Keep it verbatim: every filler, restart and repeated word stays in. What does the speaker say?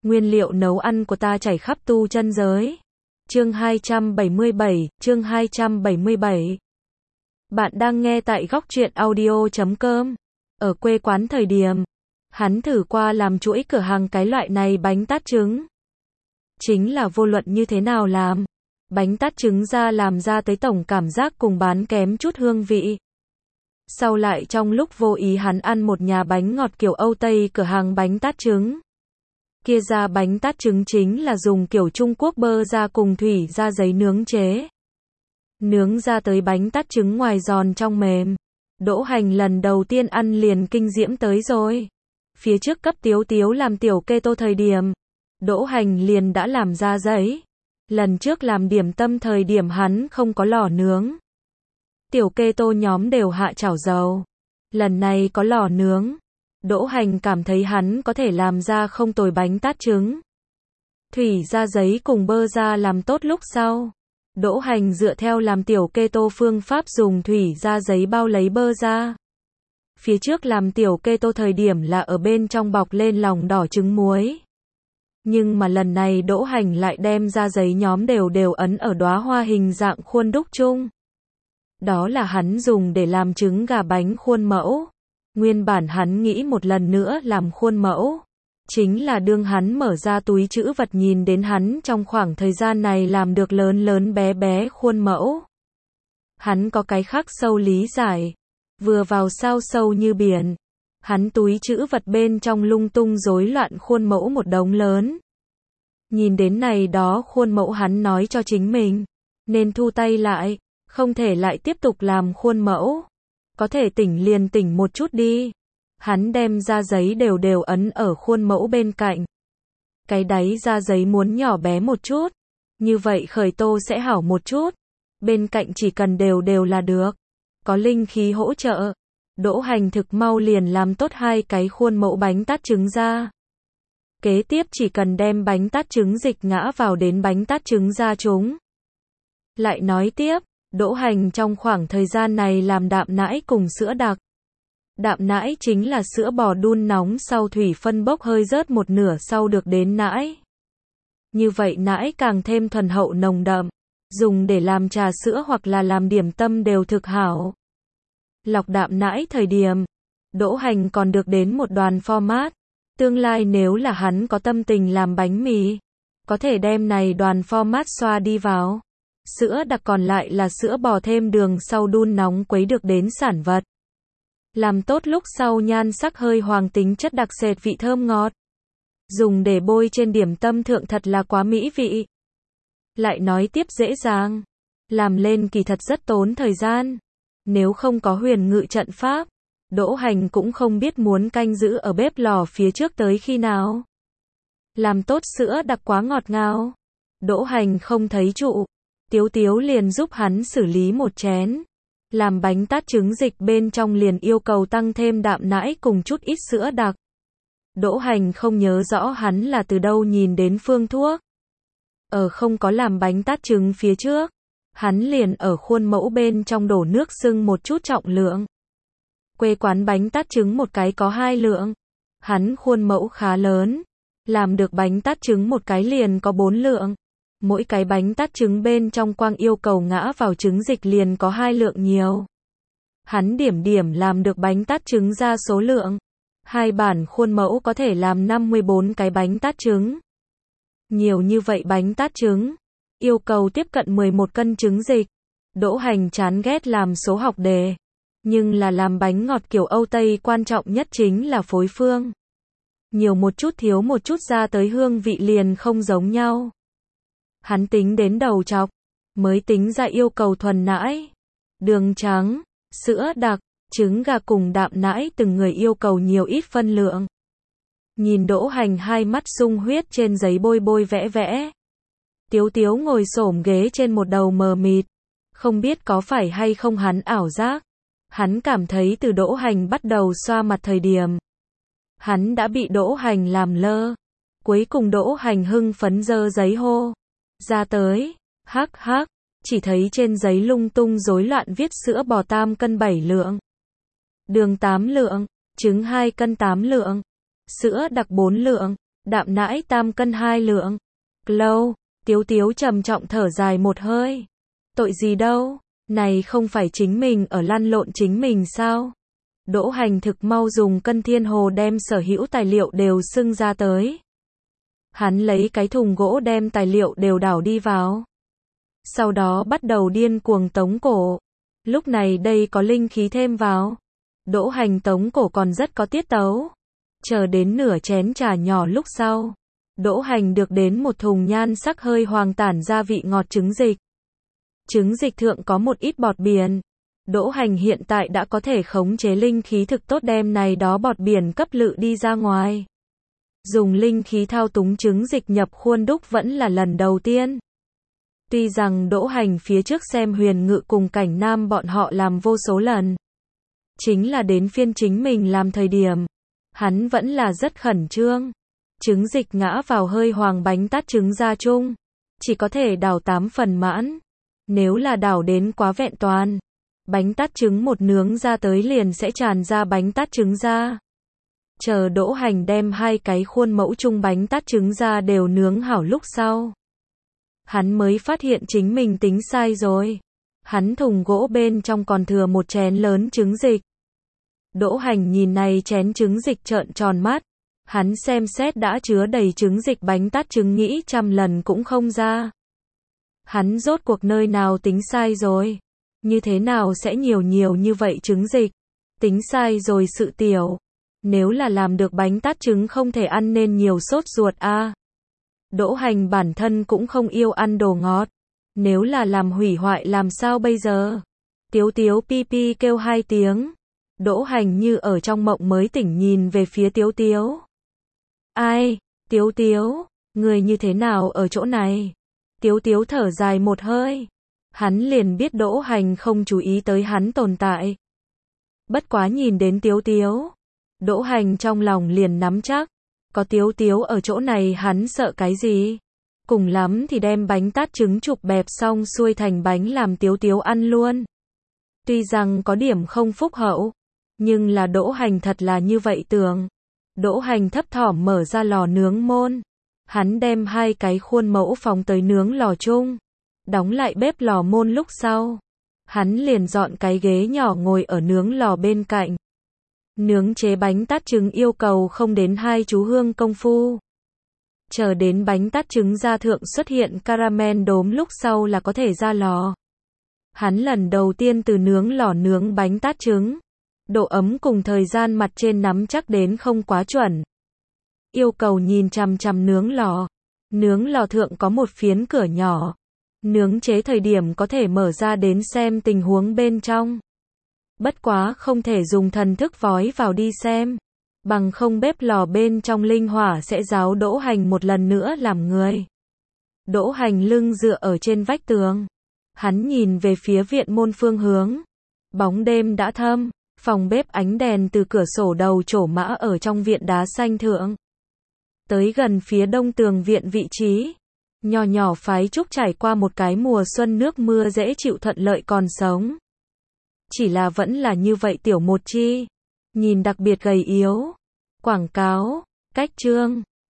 Nguyên liệu nấu ăn của ta chảy khắp tu chân giới. Chương hai trăm bảy mươi bảy, chương hai trăm bảy mươi bảy. Bạn đang nghe tại góc truyện audio chấm com. Ở quê quán thời điểm, hắn thử qua làm chuỗi cửa hàng cái loại này bánh tát trứng. Chính là vô luận như thế nào làm, bánh tát trứng ra làm ra tới tổng cảm giác cùng bán kém chút hương vị. Sau lại trong lúc vô ý hắn ăn một nhà bánh ngọt kiểu Âu Tây cửa hàng bánh tát trứng. Kia ra bánh tát trứng chính là dùng kiểu Trung Quốc bơ ra cùng thủy ra giấy nướng chế. Nướng ra tới bánh tát trứng ngoài giòn trong mềm. Đỗ Hành lần đầu tiên ăn liền kinh diễm tới rồi. Phía trước cấp Tiếu Tiếu làm tiểu keto thời điểm, Đỗ Hành liền đã làm ra giấy. Lần trước làm điểm tâm thời điểm hắn không có lò nướng. Tiểu keto nhóm đều hạ chảo dầu. Lần này có lò nướng. Đỗ Hành cảm thấy hắn có thể làm ra không tồi bánh tát trứng. Thủy ra giấy cùng bơ ra làm tốt lúc sau. Đỗ Hành dựa theo làm tiểu keto phương pháp dùng thủy ra giấy bao lấy bơ ra. Phía trước làm tiểu keto thời điểm là ở bên trong bọc lên lòng đỏ trứng muối. Nhưng mà lần này Đỗ Hành lại đem ra giấy nhóm đều đều ấn ở đóa hoa hình dạng khuôn đúc chung. Đó là hắn dùng để làm trứng gà bánh khuôn mẫu. Nguyên bản hắn nghĩ một lần nữa làm khuôn mẫu. Chính là đương hắn mở ra túi trữ vật nhìn đến hắn trong khoảng thời gian này làm được lớn lớn bé bé khuôn mẫu. Hắn có cái khác sâu lý giải. Vừa vào sao sâu như biển. Hắn túi trữ vật bên trong lung tung rối loạn khuôn mẫu một đống lớn. Nhìn đến này đó khuôn mẫu hắn nói cho chính mình. Nên thu tay lại. Không thể lại tiếp tục làm khuôn mẫu. Có thể tỉnh liền tỉnh một chút đi. Hắn đem ra giấy đều đều ấn ở khuôn mẫu bên cạnh. Cái đáy ra giấy muốn nhỏ bé một chút. Như vậy khởi tô sẽ hảo một chút. Bên cạnh chỉ cần đều đều là được. Có linh khí hỗ trợ. Đỗ Hành thực mau liền làm tốt hai cái khuôn mẫu bánh tát trứng ra. Kế tiếp chỉ cần đem bánh tát trứng dịch ngã vào đến bánh tát trứng ra chúng. Lại nói tiếp. Đỗ Hành trong khoảng thời gian này làm đạm nãi cùng sữa đặc. Đạm nãi chính là sữa bò đun nóng sau thủy phân bốc hơi rớt một nửa sau được đến nãi. Như vậy nãi càng thêm thuần hậu nồng đậm, dùng để làm trà sữa hoặc là làm điểm tâm đều thực hảo. Lọc đạm nãi thời điểm, Đỗ Hành còn được đến một đoàn format. Tương lai nếu là hắn có tâm tình làm bánh mì, có thể đem này đoàn format xoa đi vào. Sữa đặc còn lại là sữa bò thêm đường sau đun nóng quấy được đến sản vật. Làm tốt lúc sau nhan sắc hơi hoàng tính chất đặc sệt vị thơm ngọt. Dùng để bôi trên điểm tâm thượng thật là quá mỹ vị. Lại nói tiếp dễ dàng. Làm lên kỳ thật rất tốn thời gian. Nếu không có huyền ngự trận pháp, Đỗ Hành cũng không biết muốn canh giữ ở bếp lò phía trước tới khi nào. Làm tốt sữa đặc quá ngọt ngào. Đỗ Hành không thấy trụ. Tiếu Tiếu liền giúp hắn xử lý một chén. Làm bánh tát trứng dịch bên trong liền yêu cầu tăng thêm đạm nãi cùng chút ít sữa đặc. Đỗ Hành không nhớ rõ hắn là từ đâu nhìn đến phương thuốc. Ở không có làm bánh tát trứng phía trước, hắn liền ở khuôn mẫu bên trong đổ nước sưng một chút trọng lượng. Quê quán bánh tát trứng một cái có hai lượng. Hắn khuôn mẫu khá lớn. Làm được bánh tát trứng một cái liền có bốn lượng. Mỗi cái bánh tát trứng bên trong quang yêu cầu ngã vào trứng dịch liền có hai lượng nhiều. Hắn điểm điểm làm được bánh tát trứng ra số lượng. Hai bản khuôn mẫu có thể làm năm mươi bốn cái bánh tát trứng. Nhiều như vậy bánh tát trứng. Yêu cầu tiếp cận mười một cân trứng dịch. Đỗ Hành chán ghét làm số học đề. Nhưng là làm bánh ngọt kiểu Âu Tây quan trọng nhất chính là phối phương. Nhiều một chút thiếu một chút ra tới hương vị liền không giống nhau. Hắn tính đến đầu chọc, mới tính ra yêu cầu thuần nãi, đường trắng, sữa đặc, trứng gà cùng đạm nãi từng người yêu cầu nhiều ít phân lượng. Nhìn Đỗ Hành hai mắt sung huyết trên giấy bôi bôi vẽ vẽ. Tiếu Tiếu ngồi xổm ghế trên một đầu mờ mịt, không biết có phải hay không hắn ảo giác. Hắn cảm thấy từ Đỗ Hành bắt đầu xoa mặt thời điểm, hắn đã bị Đỗ Hành làm lơ. Cuối cùng Đỗ Hành hưng phấn giơ giấy hô ra tới, hắc hắc, chỉ thấy trên giấy lung tung rối loạn viết sữa bò tam cân bảy lượng, đường tám lượng, trứng hai cân tám lượng, sữa đặc bốn lượng, Đạm nãi tam cân hai lượng. Lâu, Tiếu Tiếu trầm trọng thở dài một hơi. Tội gì đâu, này không phải chính mình ở lăn lộn chính mình sao? Đỗ Hành thực mau dùng cân thiên hồ đem sở hữu tài liệu đều xưng ra tới. Hắn lấy cái thùng gỗ đem tài liệu đều đảo đi vào. Sau đó bắt đầu điên cuồng tống cổ. Lúc này đây có linh khí thêm vào. Đỗ Hành tống cổ còn rất có tiết tấu. Chờ đến nửa chén trà nhỏ lúc sau. Đỗ Hành được đến một thùng nhan sắc hơi hoàng tản gia vị ngọt trứng dịch. Trứng dịch thượng có một ít bọt biển. Đỗ Hành hiện tại đã có thể khống chế linh khí thực tốt đem này đó bọt biển cấp lự đi ra ngoài. Dùng linh khí thao túng trứng dịch nhập khuôn đúc vẫn là lần đầu tiên. Tuy rằng Đỗ Hành phía trước xem Huyền Ngự cùng Cảnh Nam bọn họ làm vô số lần. Chính là đến phiên chính mình làm thời điểm. Hắn vẫn là rất khẩn trương. Trứng dịch ngã vào hơi hoàng bánh tát trứng ra chung. Chỉ có thể đảo tám phần mãn. Nếu là đảo đến quá vẹn toàn. Bánh tát trứng một nướng ra tới liền sẽ tràn ra bánh tát trứng ra. Chờ Đỗ Hành đem hai cái khuôn mẫu chung bánh tát trứng ra đều nướng hảo lúc sau. Hắn mới phát hiện chính mình tính sai rồi. Hắn thùng gỗ bên trong còn thừa một chén lớn trứng dịch. Đỗ Hành nhìn này chén trứng dịch trợn tròn mắt. Hắn xem xét đã chứa đầy trứng dịch bánh tát trứng nghĩ trăm lần cũng không ra. Hắn rốt cuộc nơi nào tính sai rồi. Như thế nào sẽ nhiều nhiều như vậy trứng dịch. Tính sai rồi sự tiểu. Nếu là làm được bánh tát trứng không thể ăn nên nhiều sốt ruột a. À. Đỗ Hành bản thân cũng không yêu ăn đồ ngọt. Nếu là làm hủy hoại làm sao bây giờ? Tiếu Tiếu pi pi kêu hai tiếng. Đỗ Hành như ở trong mộng mới tỉnh nhìn về phía Tiếu Tiếu. Ai? Tiếu Tiếu, người như thế nào ở chỗ này? Tiếu Tiếu thở dài một hơi. Hắn liền biết Đỗ Hành không chú ý tới hắn tồn tại. Bất quá nhìn đến Tiếu Tiếu. Đỗ Hành trong lòng liền nắm chắc. Có Tiếu Tiếu ở chỗ này hắn sợ cái gì? Cùng lắm thì đem bánh tát trứng chụp bẹp xong xuôi thành bánh làm Tiếu Tiếu ăn luôn. Tuy rằng có điểm không phúc hậu. Nhưng là Đỗ Hành thật là như vậy tưởng. Đỗ Hành thấp thỏm mở ra lò nướng môn. Hắn đem hai cái khuôn mẫu phóng tới nướng lò chung. Đóng lại bếp lò môn lúc sau. Hắn liền dọn cái ghế nhỏ ngồi ở nướng lò bên cạnh. Nướng chế bánh tát trứng yêu cầu không đến hai chú hương công phu. Chờ đến bánh tát trứng ra thượng xuất hiện caramel đốm lúc sau là có thể ra lò. Hắn lần đầu tiên từ nướng lò nướng bánh tát trứng. Độ ấm cùng thời gian mặt trên nắm chắc đến không quá chuẩn. Yêu cầu nhìn chằm chằm nướng lò. Nướng lò thượng có một phiến cửa nhỏ. Nướng chế thời điểm có thể mở ra đến xem tình huống bên trong. Bất quá không thể dùng thần thức vói vào đi xem. Bằng không bếp lò bên trong linh hỏa sẽ giáo Đỗ Hành một lần nữa làm người. Đỗ Hành lưng dựa ở trên vách tường. Hắn nhìn về phía viện môn phương hướng. Bóng đêm đã thâm. Phòng bếp ánh đèn từ cửa sổ đầu trổ mã ở trong viện đá xanh thượng. Tới gần phía đông tường viện vị trí. Nhỏ nhỏ phái trúc trải qua một cái mùa xuân nước mưa dễ chịu thuận lợi còn sống. Chỉ là vẫn là như vậy tiểu một chi. Nhìn đặc biệt gầy yếu. Quảng cáo, cách chương.